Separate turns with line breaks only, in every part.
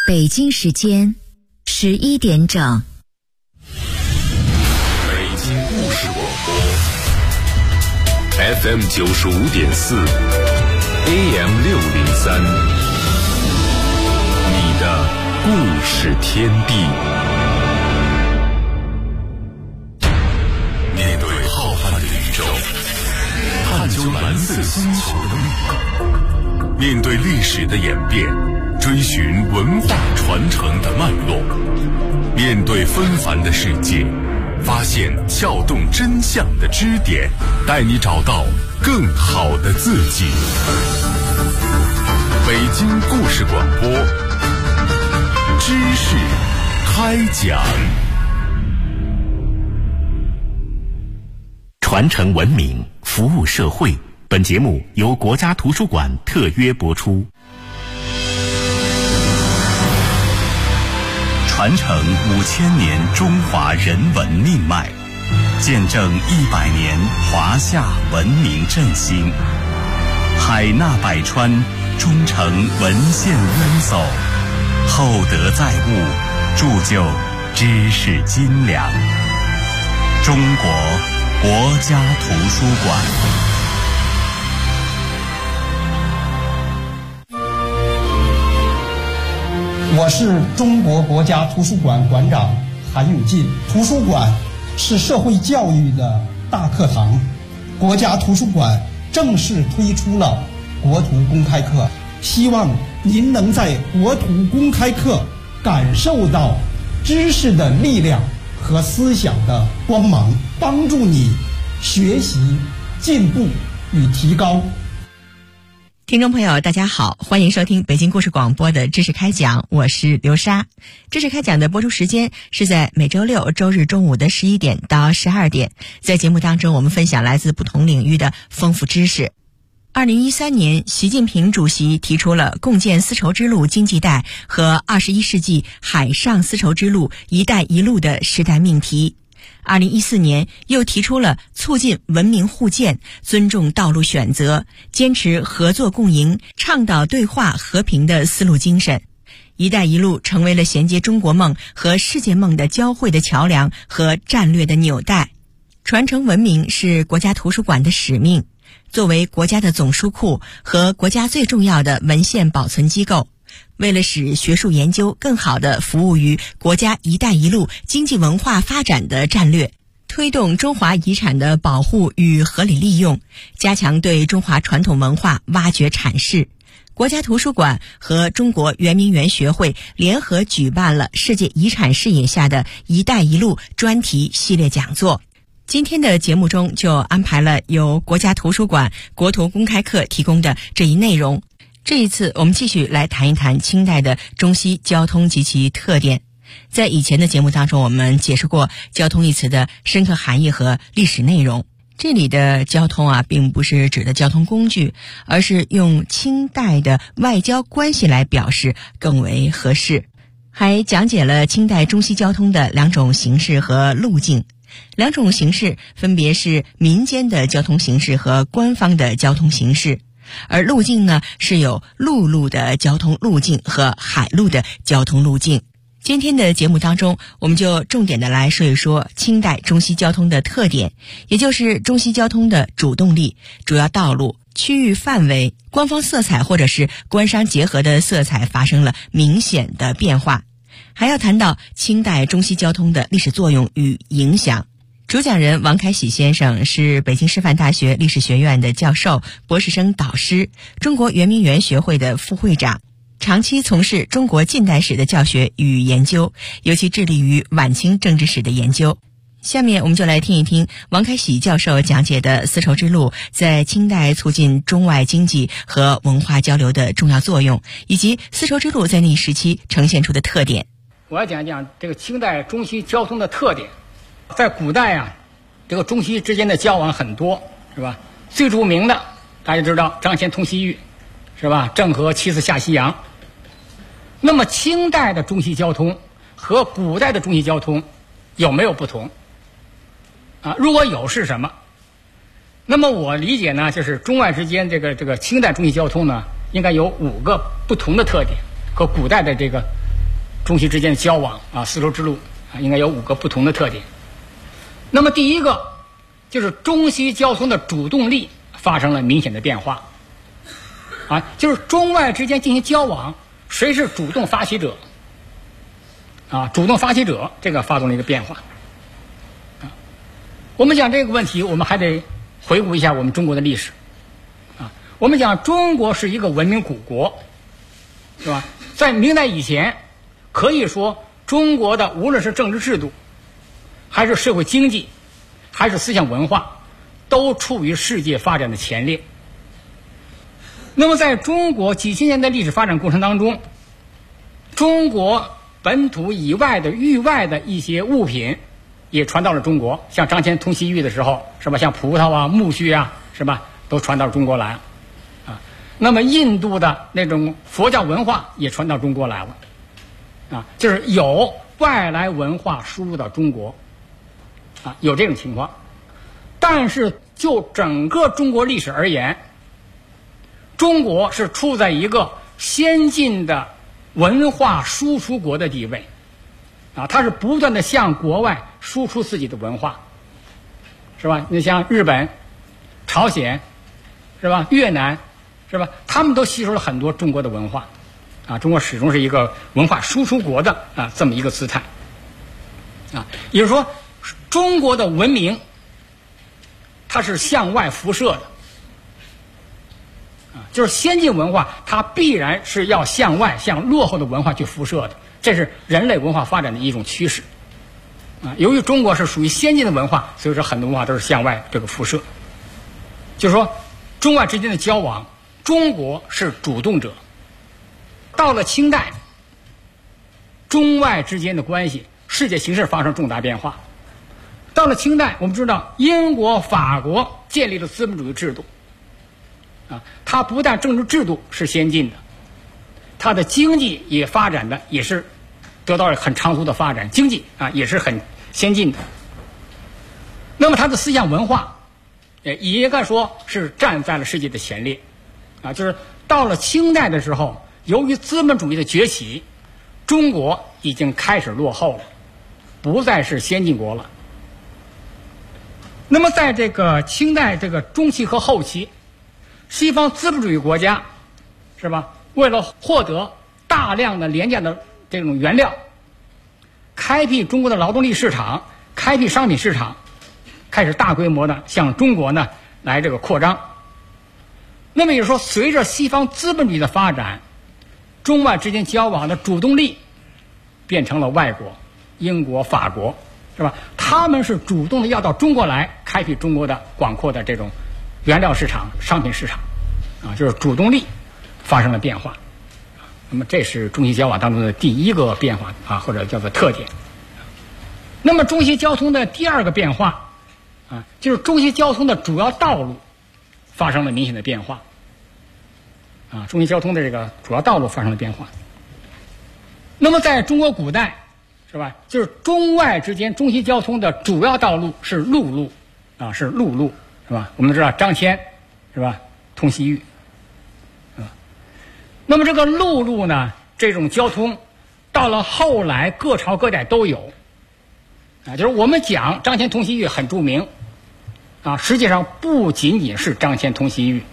北京时间11点整。
北京故事广播 FM 95.4 AM 603，你的故事天地。面对浩瀚的宇宙，探究蓝色星球的密码，面对历史的演变，追寻文化传承的脉络，面对纷繁的世界，发现撬动真相的支点，带你找到更好的自己。北京故事广播，知识开讲。传承文明，服务社会。本节目由国家图书馆特约播出。传承5000年中华人文命脉，见证100年华夏文明振兴。海纳百川，忠诚文献渊薮，厚德载物，铸就知识斤两。中国国家图书馆。
我是中国国家图书馆馆长韩永进。图书馆是社会教育的大课堂，国家图书馆正式推出了国图公开课，希望您能在国图公开课感受到知识的力量和思想的光芒，帮助你学习进步与提高。
听众朋友大家好，欢迎收听北京故事广播的知识开讲，我是刘莎。知识开讲的播出时间是在每周六周日中午的11点到12点，在节目当中我们分享来自不同领域的丰富知识。2013年，习近平主席提出了共建丝绸之路经济带和21世纪海上丝绸之路“一带一路”的时代命题。2014年又提出了促进文明互鉴、尊重道路选择、坚持合作共赢、倡导对话和平的丝路精神。一带一路成为了衔接中国梦和世界梦的交汇的桥梁和战略的纽带。传承文明是国家图书馆的使命，作为国家的总书库和国家最重要的文献保存机构，为了使学术研究更好地服务于国家“一带一路”经济文化发展的战略，推动中华遗产的保护与合理利用，加强对中华传统文化挖掘阐释，国家图书馆和中国圆明园学会联合举办了世界遗产视野下的“一带一路”专题系列讲座。今天的节目中就安排了由国家图书馆国图公开课提供的这一内容。这一次我们继续来谈一谈清代的中西交通及其特点。在以前的节目当中，我们解释过交通一词的深刻含义和历史内容。这里的交通并不是指的交通工具，而是用清代的外交关系来表示更为合适。还讲解了清代中西交通的两种形式和路径。两种形式分别是民间的交通形式和官方的交通形式，而路径呢是有陆路的交通路径和海路的交通路径。今天的节目当中，我们就重点的来说一说清代中西交通的特点，也就是中西交通的主动力、主要道路、区域范围、官方色彩或者是官商结合的色彩发生了明显的变化。还要谈到清代中西交通的历史作用与影响。主讲人王开喜先生是北京师范大学历史学院的教授、博士生导师，中国圆明园学会的副会长，长期从事中国近代史的教学与研究，尤其致力于晚清政治史的研究。下面我们就来听一听王开喜教授讲解的丝绸之路在清代促进中外经济和文化交流的重要作用，以及丝绸之路在那一时期呈现出的特点。
我要讲一讲这个清代中西交通的特点。在古代这个中西之间的交往很多，是吧？最著名的大家知道张骞通西域，是吧？郑和7次下西洋。那么清代的中西交通和古代的中西交通有没有不同如果有是什么？那么我理解呢，就是中外之间这个清代中西交通呢，应该有5个不同的特点，和古代的这个中西之间的交往丝绸之路应该有5个不同的特点。那么第一个就是中西交通的主动力发生了明显的变化就是中外之间进行交往，谁是主动发起者主动发起者这个发动了一个变化我们讲这个问题，我们还得回顾一下我们中国的历史我们讲中国是一个文明古国，是吧？在明代以前，可以说中国的无论是政治制度，还是社会经济，还是思想文化，都处于世界发展的前列。那么在中国几千年的历史发展过程当中，中国本土以外的域外的一些物品也传到了中国，像张骞通西域的时候，是吧？像葡萄苜蓿是吧？都传到中国来那么印度的那种佛教文化也传到中国来了就是有外来文化输入到中国有这种情况。但是就整个中国历史而言，中国是处在一个先进的文化输出国的地位它是不断的向国外输出自己的文化，是吧？你像日本、朝鲜，是吧？越南，是吧？他们都吸收了很多中国的文化中国始终是一个文化输出国的这么一个姿态也就是说中国的文明它是向外辐射的就是先进文化它必然是要向外向落后的文化去辐射的，这是人类文化发展的一种趋势由于中国是属于先进的文化，所以说很多文化都是向外这个辐射，就是说中外之间的交往，中国是主动者。到了清代，中外之间的关系世界形势发生重大变化。到了清代，我们知道英国、法国建立了资本主义制度它不但政治制度是先进的，它的经济也发展的也是得到了很长足的发展，经济也是很先进的。那么它的思想文化也应该说是站在了世界的前列就是到了清代的时候，由于资本主义的崛起，中国已经开始落后了，不再是先进国了。那么在这个清代这个中期和后期，西方资本主义国家是吧，为了获得大量的廉价的这种原料，开辟中国的劳动力市场，开辟商品市场，开始大规模的向中国呢来这个扩张。那么也就是说，随着西方资本主义的发展，中外之间交往的主动力变成了外国，英国、法国，是吧？他们是主动的要到中国来开辟中国的广阔的这种原料市场、商品市场就是主动力发生了变化。那么这是中西交往当中的第一个变化或者叫做特点。那么中西交通的第二个变化就是中西交通的主要道路发生了明显的变化中西交通的这个主要道路发生了变化。那么在中国古代，是吧？就是中外之间中西交通的主要道路是陆路是陆路，是吧？我们知道张骞，是吧？通西域那么这个陆路呢，这种交通到了后来各朝各代都有就是我们讲张骞通西域很著名实际上不仅仅是张骞通西域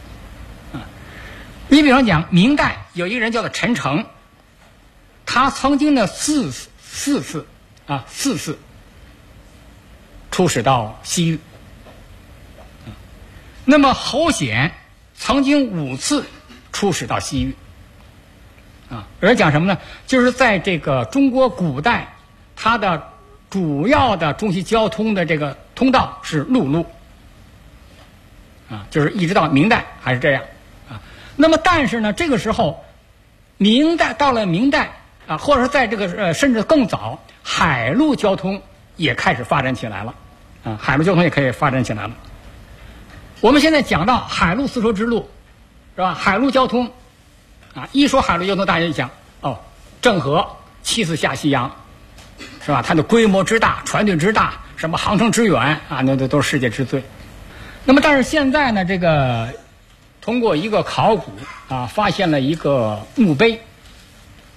你比方讲明代有一个人叫做陈诚，他曾经的四次出使到西域那么侯显曾经5次出使到西域有人讲什么呢？就是在这个中国古代，它的主要的中西交通的这个通道是陆路就是一直到明代还是这样那么但是呢，这个时候到了明代或者是在这个甚至更早，海陆交通也开始发展起来了海陆交通也可以发展起来了。我们现在讲到海陆丝绸之路，是吧？海陆交通一说海陆交通，大家就讲郑和7次下西洋，是吧？它的规模之大，船队之大，什么航程之远那都是世界之最。那么但是现在呢，这个通过一个考古发现了一个墓碑，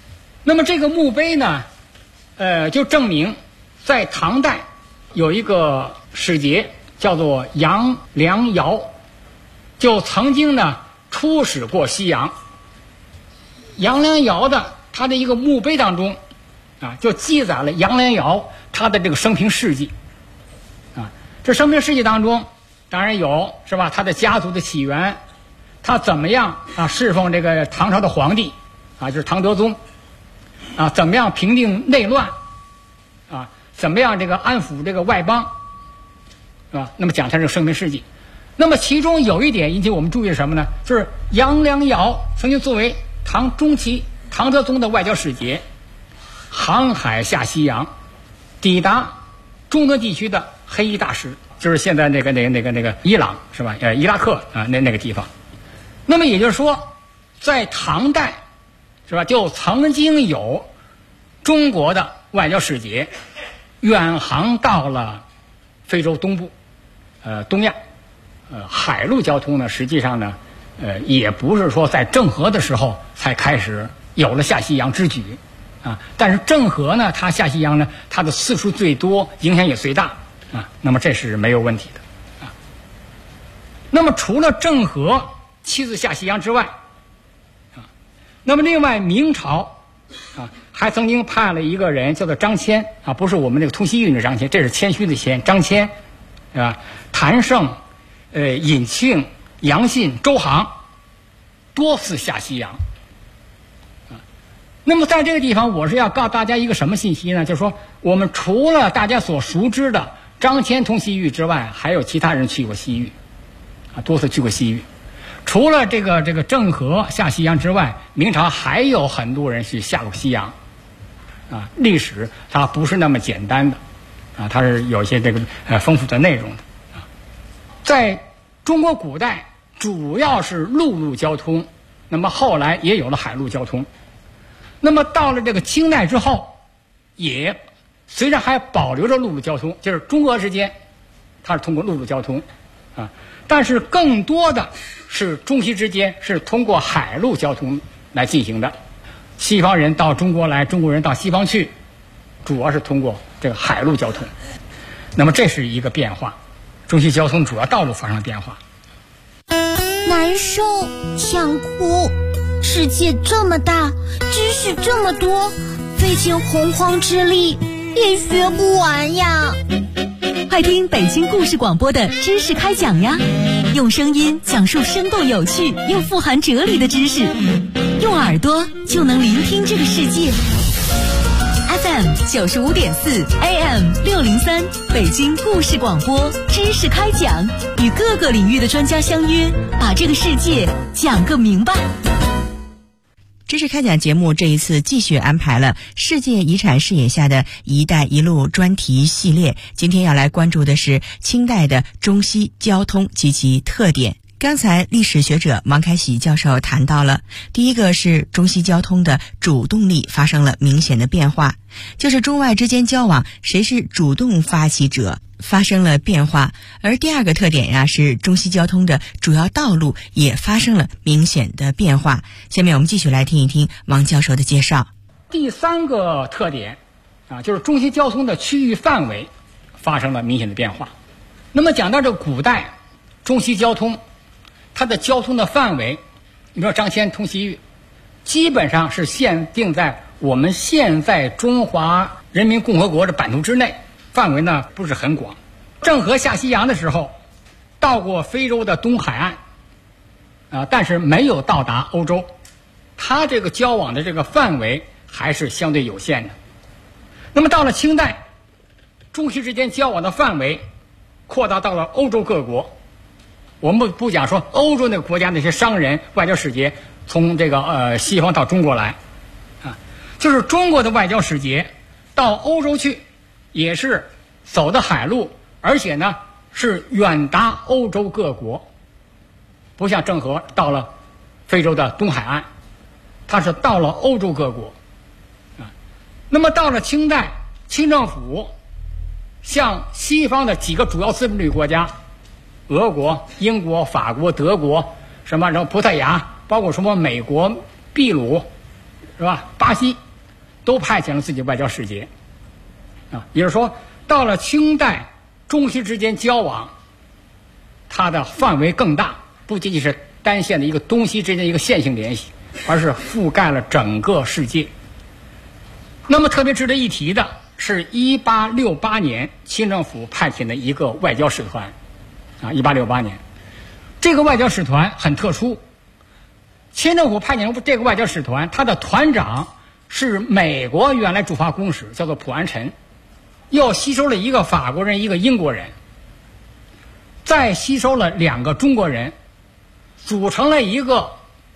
那么这个墓碑呢，就证明在唐代有一个使节叫做杨良尧，就曾经呢出使过西洋。杨良尧的他的一个墓碑当中就记载了杨良尧他的这个生平事迹这生平事迹当中当然有是吧，他的家族的起源，他怎么样侍奉这个唐朝的皇帝就是唐德宗怎么样平定内乱怎么样这个安抚这个外邦是吧？那么讲他这个生平事迹。那么其中有一点引起我们注意是什么呢？就是杨良尧曾经作为唐中期唐德宗的外交使节，航海下西洋，抵达中东地区的黑衣大使，就是现在那个伊朗是吧？伊拉克那个地方。那么也就是说，在唐代是吧，就曾经有中国的外交使节远航到了非洲东部，东亚。海陆交通呢，实际上呢，也不是说在郑和的时候才开始有了下西洋之举但是郑和呢，他下西洋呢，他的次数最多，影响也最大那么这是没有问题的那么除了郑和亲自下西洋之外那么另外明朝还曾经派了一个人叫做张骞不是我们这个通西域的张骞，这是谦虚的谦，张骞是吧？谭胜、尹庆、杨信、周航多次下西洋那么在这个地方我是要告诉大家一个什么信息呢？就是说我们除了大家所熟知的张骞通西域之外，还有其他人去过西域多次去过西域。除了这个郑和下西洋之外，明朝还有很多人去下过西洋历史它不是那么简单的它是有一些这个丰富的内容的在中国古代主要是陆路交通，那么后来也有了海陆交通。那么到了这个清代之后，也虽然还保留着陆路交通，就是中俄之间它是通过陆路交通但是更多的是中西之间是通过海陆交通来进行的。西方人到中国来，中国人到西方去，主要是通过这个海陆交通。那么这是一个变化，中西交通主要道路发生了变化。
难受，想哭，世界这么大，知识这么多，费尽洪荒之力也学不完呀。
快听北京故事广播的知识开讲呀，用声音讲述生动有趣又富含哲理的知识，用耳朵就能聆听这个世界。FM 95.4 AM 603，北京故事广播知识开讲，与各个领域的专家相约，把这个世界讲个明白。
知识开讲节目这一次继续安排了世界遗产视野下的一带一路专题系列，今天要来关注的是清代的中西交通及其特点。刚才历史学者王开喜教授谈到了，第一个是中西交通的主动力发生了明显的变化，就是中外之间交往谁是主动发起者发生了变化。而第二个特点是中西交通的主要道路也发生了明显的变化。下面我们继续来听一听王教授的介绍。
第三个特点就是中西交通的区域范围发生了明显的变化。那么讲到这个古代中西交通，它的交通的范围，你说张骞通西域，基本上是限定在我们现在中华人民共和国的版图之内，范围呢不是很广。郑和下西洋的时候，到过非洲的东海岸，但是没有到达欧洲，他这个交往的这个范围还是相对有限的。那么到了清代，中西之间交往的范围扩大到了欧洲各国。我们不讲说欧洲那个国家那些商人外交使节从这个西方到中国来就是中国的外交使节到欧洲去也是走的海路，而且呢是远达欧洲各国，不像郑和到了非洲的东海岸，他是到了欧洲各国那么到了清代，清政府向西方的几个主要资本主义国家，俄国、英国、法国、德国，什么葡萄牙，包括什么美国、秘鲁，是吧？巴西， 都派遣了自己外交使节，也就是说，到了清代，中西之间交往，它的范围更大，不仅仅是单线的一个东西之间一个线性联系，而是覆盖了整个世界。那么特别值得一提的是1868年清政府派遣的一个外交使团，1868年，这个外交使团很特殊。清政府派遣这个外交使团，他的团长是美国原来驻华公使，叫做普安臣，又吸收了一个法国人，一个英国人，再吸收了2个中国人，组成了一个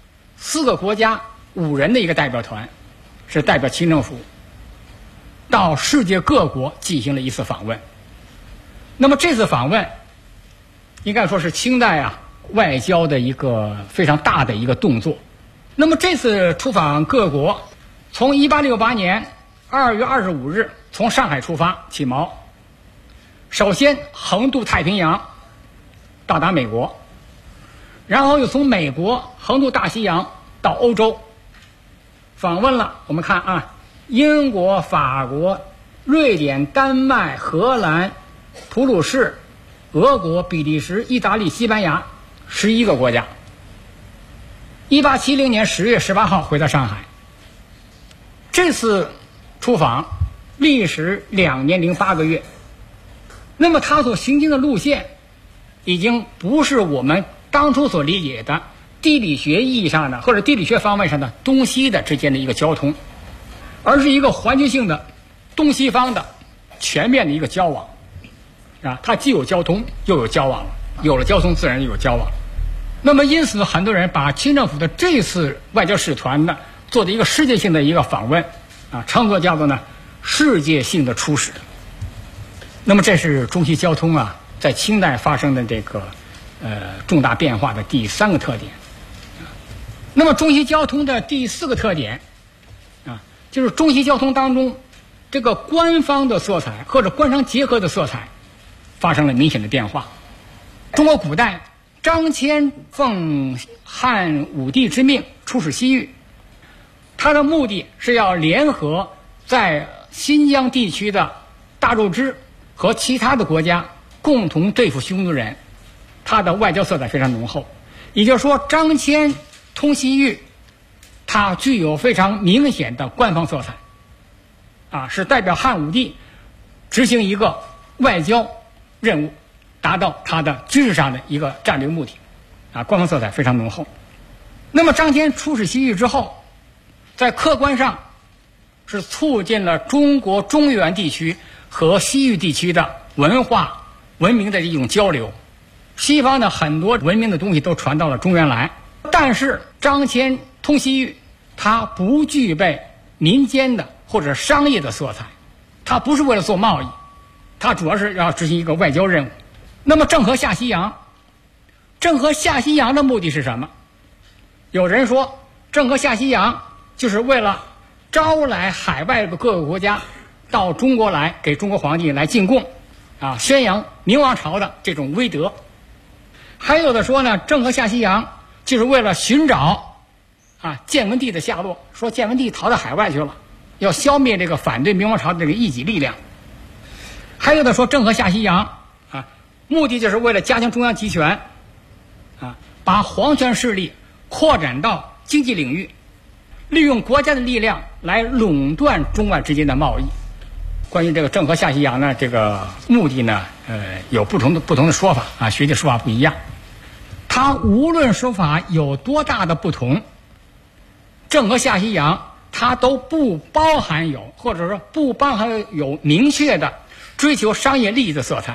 4个国家5人的一个代表团，是代表清政府到世界各国进行了一次访问。那么这次访问应该说是清代外交的一个非常大的一个动作。那么这次出访各国，从1868年2月25日从上海出发起锚，首先横渡太平洋到达美国，然后又从美国横渡大西洋到欧洲，访问了我们看英国、法国、瑞典、丹麦、荷兰、普鲁士、俄国、比利时、意大利、西班牙11个国家。1870年10月18号回到上海。这次出访历时2年08个月。那么他所行经的路线已经不是我们当初所理解的地理学意义上的或者地理学方面上的东西的之间的一个交通，而是一个环球性的东西方的全面的一个交往它既有交通又有交往，有了交通自然就有交往。那么因此很多人把清政府的这次外交使团呢做的一个世界性的一个访问称作叫做世界性的出使。那么这是中西交通在清代发生的这个重大变化的第3个特点。那么中西交通的第4个特点就是中西交通当中这个官方的色彩或者官商结合的色彩发生了明显的变化。中国古代张骞奉汉武帝之命出使西域，他的目的是要联合在新疆地区的大肉支和其他的国家共同对付匈奴人，他的外交色彩非常浓厚。也就是说，张骞通西域，它具有非常明显的官方色彩是代表汉武帝执行一个外交任务，达到他的军事上的一个战略目的官方色彩非常浓厚。那么张骞出使西域之后，在客观上是促进了中国中原地区和西域地区的文化文明的一种交流，西方的很多文明的东西都传到了中原来。但是张骞通西域，它不具备民间的或者商业的色彩，它不是为了做贸易，它主要是要执行一个外交任务。那么郑和下西洋，郑和下西洋的目的是什么？有人说郑和下西洋就是为了招来海外的各个国家到中国来，给中国皇帝来进贡宣扬明王朝的这种威德。还有的说呢，郑和下西洋就是为了寻找建文帝的下落，说建文帝逃到海外去了，要消灭这个反对明王朝的这个异己力量。还有的说郑和下西洋目的就是为了加强中央集权把皇权势力扩展到经济领域，利用国家的力量来垄断中外之间的贸易。关于这个郑和下西洋呢，这个目的呢有不同的说法学界说法不一样。它无论说法有多大的不同，郑和下西洋它都不包含有或者说不包含有明确的追求商业利益的色彩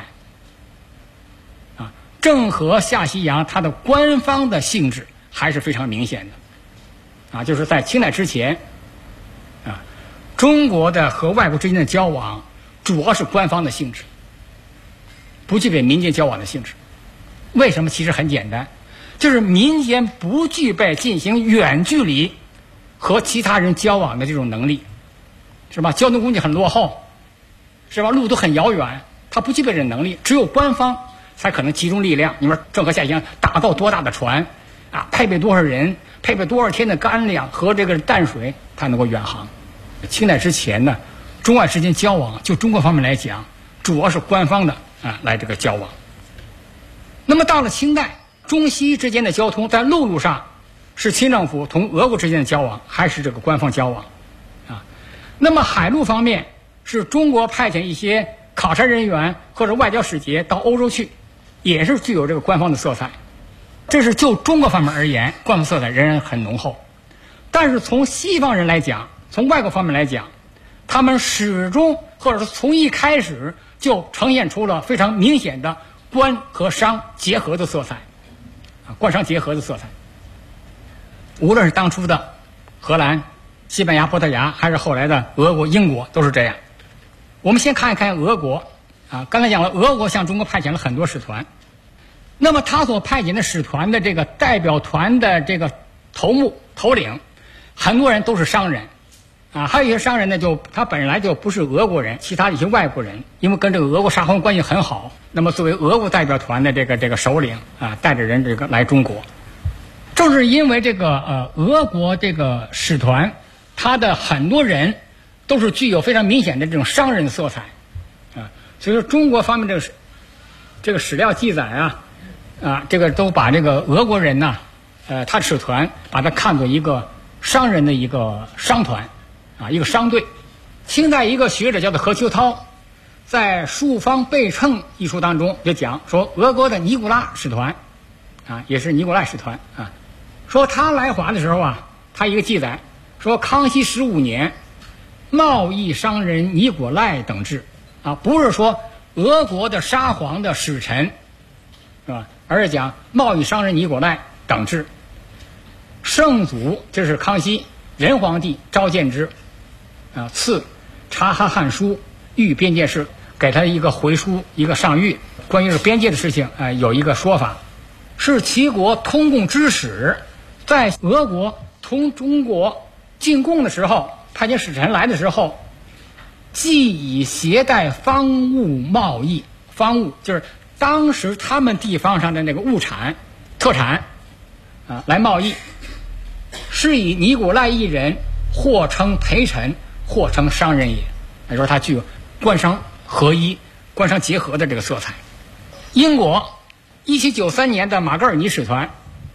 郑和下西洋它的官方的性质还是非常明显的就是在清代之前中国的和外国之间的交往主要是官方的性质，不具备民间交往的性质。为什么？其实很简单，就是民间不具备进行远距离和其他人交往的这种能力，是吧？交通工具很落后，是吧？路都很遥远，他不具备这能力，只有官方才可能集中力量。你说郑和下西洋打造多大的船配备多少人，配备多少天的干粮和这个淡水，它能够远航清代之前呢，中外之间交往，就中国方面来讲，主要是官方的来这个交往。那么到了清代，中西之间的交通在陆路上是清政府同俄国之间的交往，还是这个官方交往啊？那么海路方面是中国派遣一些考察人员或者外交使节到欧洲去，也是具有这个官方的色彩。这是就中国方面而言，官方色彩仍然很浓厚。但是从西方人来讲，从外国方面来讲，他们始终或者是从一开始就呈现出了非常明显的官和商结合的色彩，官商结合的色彩。无论是当初的荷兰、西班牙、葡萄牙，还是后来的俄国、英国，都是这样。我们先看一看俄国刚才讲了，俄国向中国派遣了很多使团。那么他所派遣的使团的这个代表团的这个头领，很多人都是商人还有一些商人呢，他本来就不是俄国人，其他一些外国人，因为跟这个俄国沙皇关系很好，那么作为俄国代表团的这个首领带着人这个来中国。正是因为这个俄国这个使团，他的很多人都是具有非常明显的这种商人的色彩所以说中国方面这个史料记载这个都把这个俄国人他使团把他看作一个商人的一个商团一个商队。清代一个学者叫做何秋涛，在《书方备称》一书当中就讲说，俄国的尼古拉使团也是尼古赖使团说他来华的时候他一个记载说，康熙15年，贸易商人尼古赖等至不是说俄国的沙皇的使臣是吧，而是讲贸易商人尼古赖等至。圣祖，这是康熙仁皇帝召见之赐察哈汉书谕边界事，给他一个回书，一个上谕，关于这个边界的事情有一个说法，是齐国通贡之使在俄国同中国进贡的时候，派遣使臣来的时候，既以携带方物贸易，方物就是当时他们地方上的那个物产特产来贸易，是以尼古赖一人，或称陪臣，或称商人也。他说他具有官商合一、官商结合的这个色彩。英国1793年的马格尔尼使团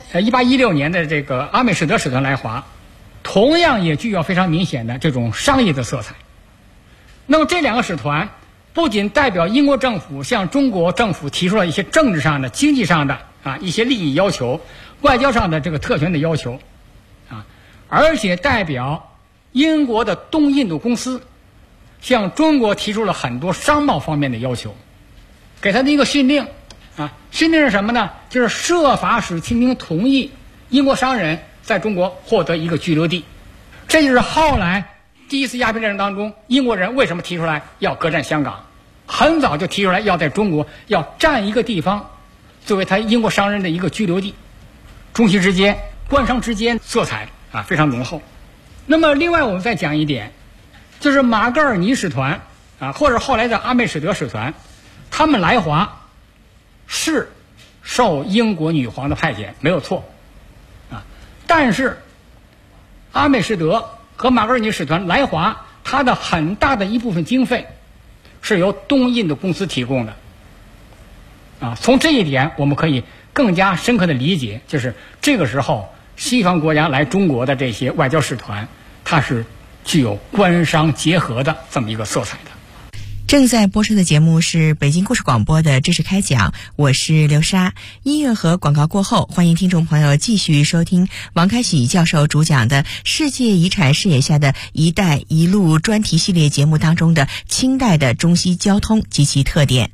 ，1816年的这个阿美士德使团来华，同样也具有非常明显的这种商业的色彩。那么这两个使团不仅代表英国政府向中国政府提出了一些政治上的、经济上的一些利益要求，外交上的这个特权的要求而且代表英国的东印度公司向中国提出了很多商贸方面的要求，给他的一个训令训令是什么呢？就是设法使清廷同意英国商人在中国获得一个居留地。这就是后来第一次鸦片战争当中，英国人为什么提出来要割占香港，很早就提出来要在中国要占一个地方作为他英国商人的一个居留地。中西之间、官商之间色彩非常浓厚。那么另外我们再讲一点，就是马格尔尼使团或者后来的阿美士德使团，他们来华是受英国女皇的派遣，没有错但是阿美士德和马格尔尼使团来华，它的很大的一部分经费是由东印度公司提供的从这一点我们可以更加深刻的理解，就是这个时候西方国家来中国的这些外交使团，它是具有官商结合的这么一个色彩的。
正在播出的节目是北京故事广播的知识开讲，我是刘莎。音乐和广告过后，欢迎听众朋友继续收听王开喜教授主讲的世界遗产视野下的一带一路专题系列节目当中的清代的中西交通及其特点。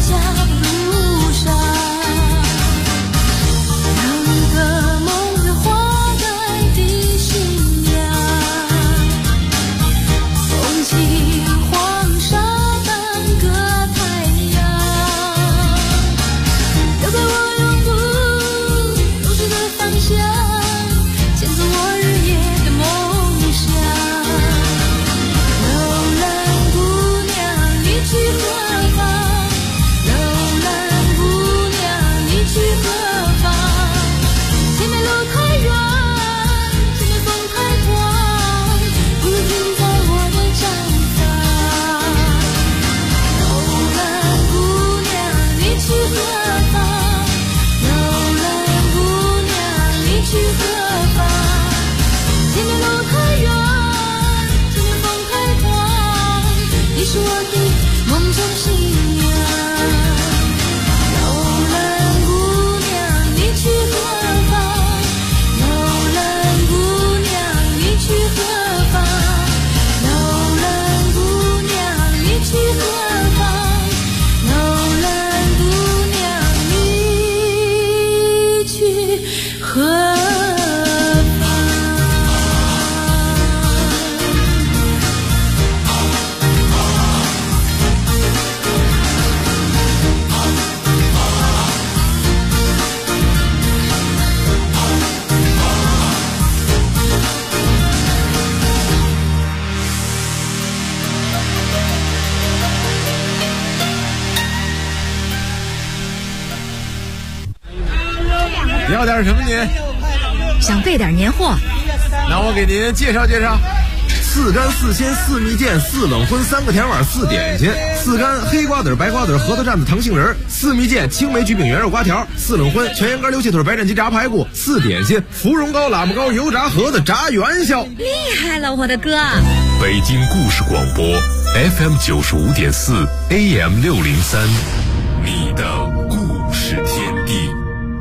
要点什么您？
想备点年货。
那我给您介绍介绍。4干4鲜4蜜饯4冷荤3个甜碗4点心，4干黑瓜子白瓜子核桃蘸子糖杏仁，4蜜饯青梅焗饼圆肉瓜条，4冷荤全羊肝溜气腿白斩鸡炸排骨，4点心芙蓉糕喇嘛糕油炸盒子炸元宵。
厉害了，我的哥！
北京故事广播 FM 95.4 AM 603，你的故事天地。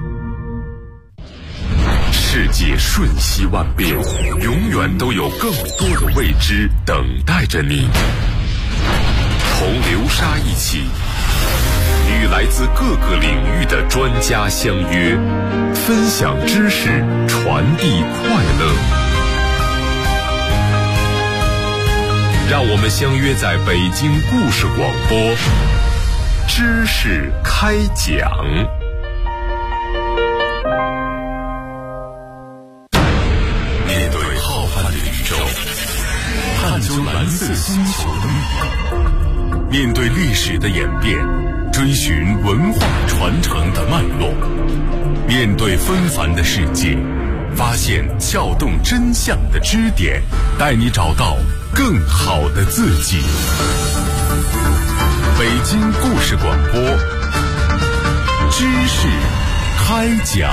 世界瞬息万变，永远都有更多的未知等待着你。同流沙一起，与来自各个领域的专家相约，分享知识，传递快乐。让我们相约在北京故事广播，知识开讲。面对浩瀚的宇宙，探究蓝色星球的秘密，面对历史的演变，追寻文化传承的脉络，面对纷繁的世界，发现撬动真相的支点，带你找到更好的自己。北京故事广播，知识开讲。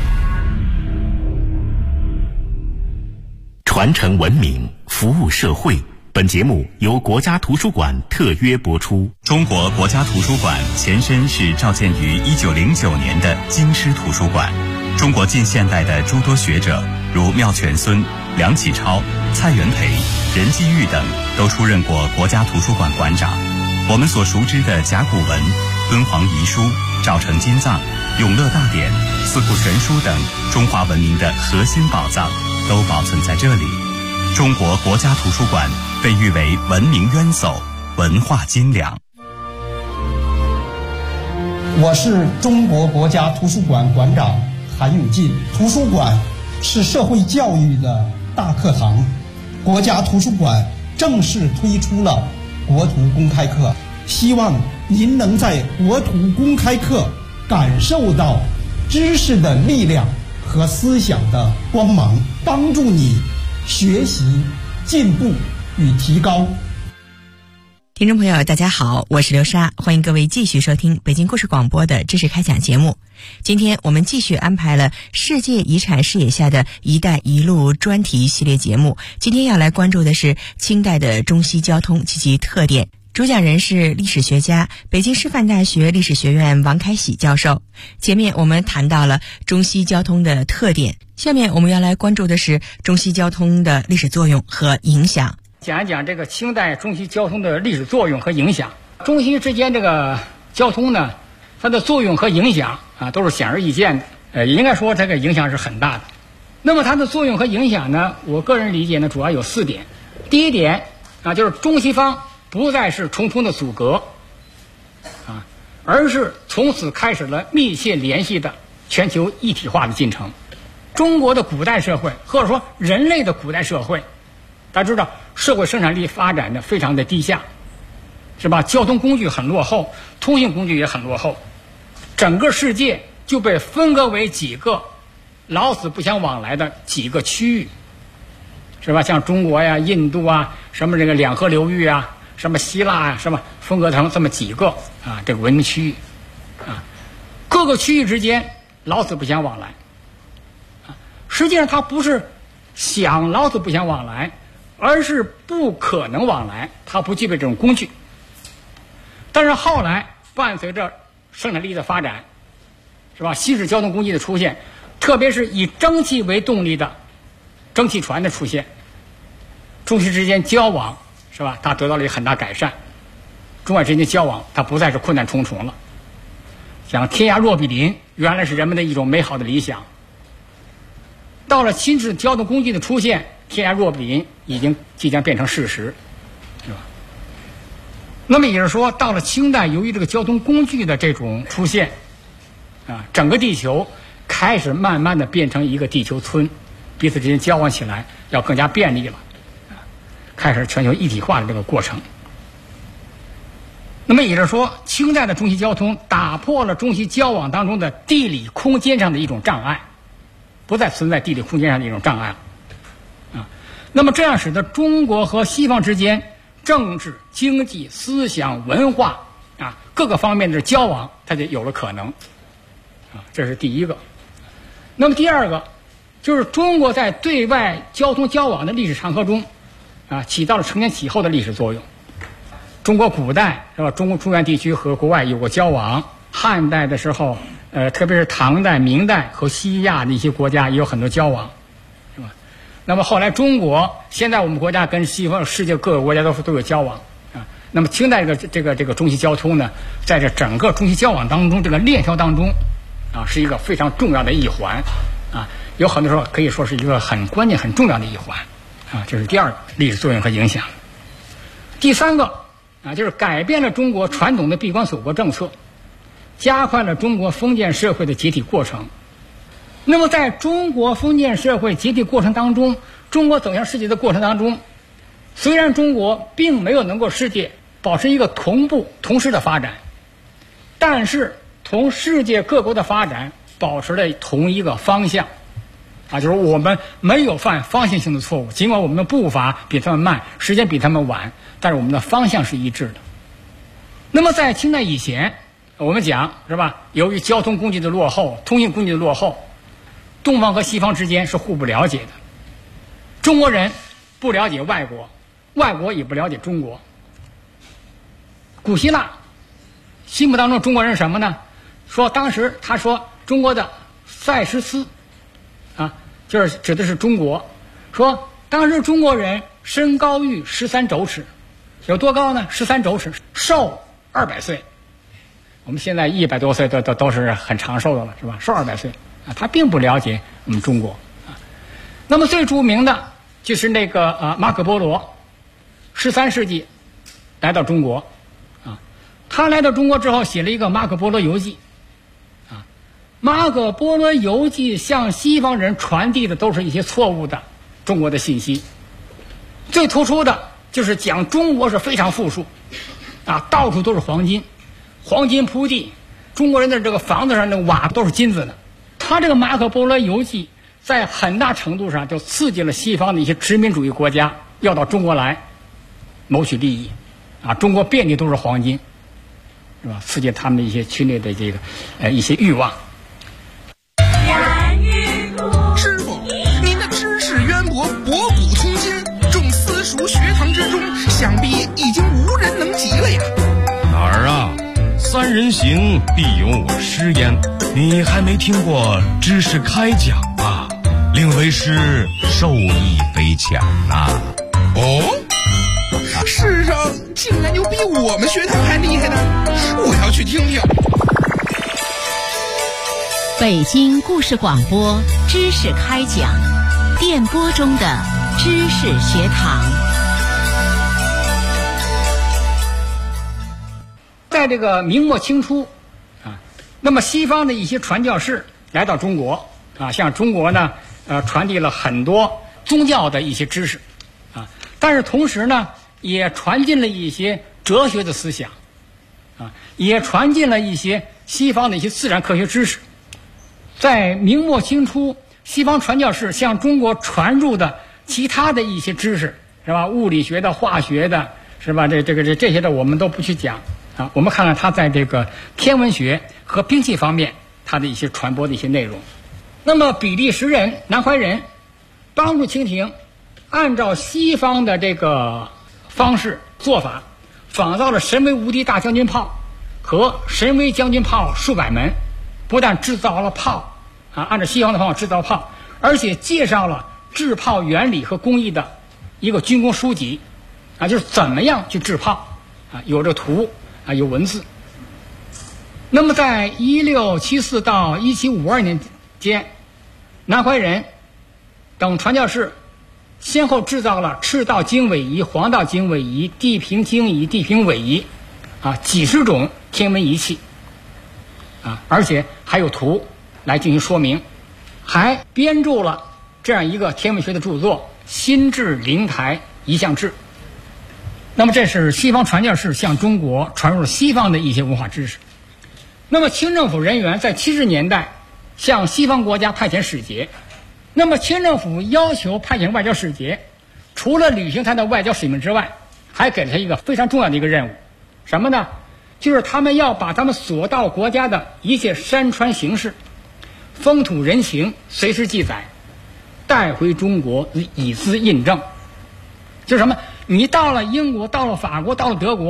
传承文明，服务社会。本节目由国家图书馆特约播出。中国国家图书馆前身是召建于1909年的京师图书馆。中国近现代的诸多学者，如妙泉孙、梁启超、蔡元培、任继玉等，都出任过国家图书馆馆长。我们所熟知的甲骨文、敦煌遗书、赵城金藏、永乐大典、四库全书等中华文明的核心宝藏，都保存在这里。中国国家图书馆被誉为文明渊薮、文化金粮。
我是中国国家图书馆馆长韩永进。图书馆是社会教育的大课堂，国家图书馆正式推出了国图公开课，希望您能在国图公开课感受到知识的力量和思想的光芒，帮助你学习、进步与提高。
听众朋友大家好，我是刘莎，欢迎各位继续收听北京故事广播的知识开讲节目。今天我们继续安排了世界遗产视野下的一带一路专题系列节目，今天要来关注的是清代的中西交通及其特点。主讲人是历史学家、北京师范大学历史学院王开喜教授。前面我们谈到了中西交通的特点，下面我们要来关注的是中西交通的历史作用和影响。
讲一讲这个清代中西交通的历史作用和影响。中西之间这个交通呢，它的作用和影响啊都是显而易见的，应该说这个影响是很大的。那么它的作用和影响呢，我个人理解呢，主要有4点。第一点啊，就是中西方不再是重重的阻隔啊，而是从此开始了密切联系的全球一体化的进程。中国的古代社会，或者说人类的古代社会，大家知道社会生产力发展的非常的低下，是吧？交通工具很落后，通信工具也很落后，整个世界就被分割为几个老死不相往来的几个区域，是吧？像中国呀、印度啊，什么这个两河流域啊，什么希腊啊，什么分割成这么几个啊，这个文明区域啊，各个区域之间老死不相往来啊。实际上它不是想老死不相往来，而是不可能往来，它不具备这种工具。但是后来伴随着生产力的发展，是吧？新式交通工具的出现，特别是以蒸汽为动力的蒸汽船的出现，中西之间交往，是吧？它得到了很大改善，中外之间交往它不再是困难重重了。像天涯若比邻，原来是人们的一种美好的理想，到了新式交通工具的出现，天涯若比邻已经即将变成事实，是吧？那么也就是说，到了清代，由于这个交通工具的这种出现啊，整个地球开始慢慢的变成一个地球村，彼此之间交往起来要更加便利了，开始全球一体化的这个过程。那么也就是说，清代的中西交通打破了中西交往当中的地理空间上的一种障碍，不再存在地理空间上的一种障碍了啊。那么这样使得中国和西方之间政治、经济、思想、文化啊各个方面的交往，它就有了可能啊，这是第一个。那么第二个，就是中国在对外交通交往的历史长河中啊，起到了承前启后的历史作用。中国古代是吧？中国中原地区和国外有过交往，汉代的时候，特别是唐代、明代和西亚的一些国家也有很多交往，是吧？那么后来中国，现在我们国家跟西方世界各个国家都有交往啊。那么清代这个中西交通呢，在这整个中西交往当中，这个链条当中啊，是一个非常重要的一环啊，有很多时候可以说是一个很关键、很重要的一环啊。这是第二个历史作用和影响。第三个啊，就是改变了中国传统的闭关锁国政策，加快了中国封建社会的解体过程。那么在中国封建社会解体过程当中，中国走向世界的过程当中，虽然中国并没有能够世界保持一个同步同时的发展，但是同世界各国的发展保持了同一个方向啊，就是我们没有犯方向性的错误，尽管我们的步伐比他们慢，时间比他们晚，但是我们的方向是一致的。那么在清代以前，我们讲是吧，由于交通工具的落后，通信工具的落后，东方和西方之间是互不了解的。中国人不了解外国，外国也不了解中国。古希腊心目当中中国人是什么呢？当时他说中国的塞施斯啊，就是指的是中国，说当时中国人身高逾13肘尺，有多高呢？13肘尺，寿200岁。我们现在100多岁都是很长寿的了，是吧？寿200岁啊，他并不了解我们中国啊。那么最著名的就是那个马可波罗，13世纪来到中国啊。他来到中国之后写了一个《马可波罗游记》啊。马可波罗游记向西方人传递的都是一些错误的中国的信息。最突出的就是讲中国是非常富庶啊，到处都是黄金，黄金铺地，中国人的这个房子上的瓦都是金子的。他这个《马可波罗游记》在很大程度上就刺激了西方的一些殖民主义国家要到中国来谋取利益啊，中国遍地都是黄金，是吧？刺激他们的一些侵略的这个一些欲望。
师傅，您的知识渊博，博古通今，众私塾学堂之中，想必已经无人能及了呀。
哪儿啊？三人行，必有我师焉。你还没听过知识开讲啊？令为师受益匪浅呐。
哦， 世上竟然有比我们学堂还厉害的，我要去听听。
北京故事广播知识开讲，电波中的知识学堂。
在这个明末清初啊，那么西方的一些传教士来到中国啊，向中国呢传递了很多宗教的一些知识啊，但是同时呢也传进了一些哲学的思想啊，也传进了一些西方的一些自然科学知识。在明末清初，西方传教士向中国传入的其他的一些知识，是吧？物理学的、化学的，是吧？这些的我们都不去讲啊。我们看看他在这个天文学和兵器方面他的一些传播的一些内容。那么比利时人、南怀仁帮助清廷按照西方的这个方式做法，仿造了神威无敌大将军炮和神威将军炮数百门，不但制造了炮啊，按照西方的方法制造炮，而且介绍了制炮原理和工艺的一个军工书籍啊，就是怎么样去制炮啊，有这图啊，有文字。那么在1674到1752年间，南怀仁等传教士先后制造了赤道经纬仪、黄道经纬仪、地平经仪、地平纬仪啊，几十种天文仪器啊，而且还有图来进行说明，还编著了这样一个天文学的著作《新制灵台仪象志》。那么这是西方传教士向中国传入了西方的一些文化知识。那么清政府人员在70年代向西方国家派遣使节，那么清政府要求派遣外交使节，除了履行他的外交使命之外，还给了他一个非常重要的一个任务，什么呢？就是他们要把他们所到国家的一切山川形势、风土人情随时记载，带回中国以资印证。就是什么？你到了英国，到了法国，到了德国，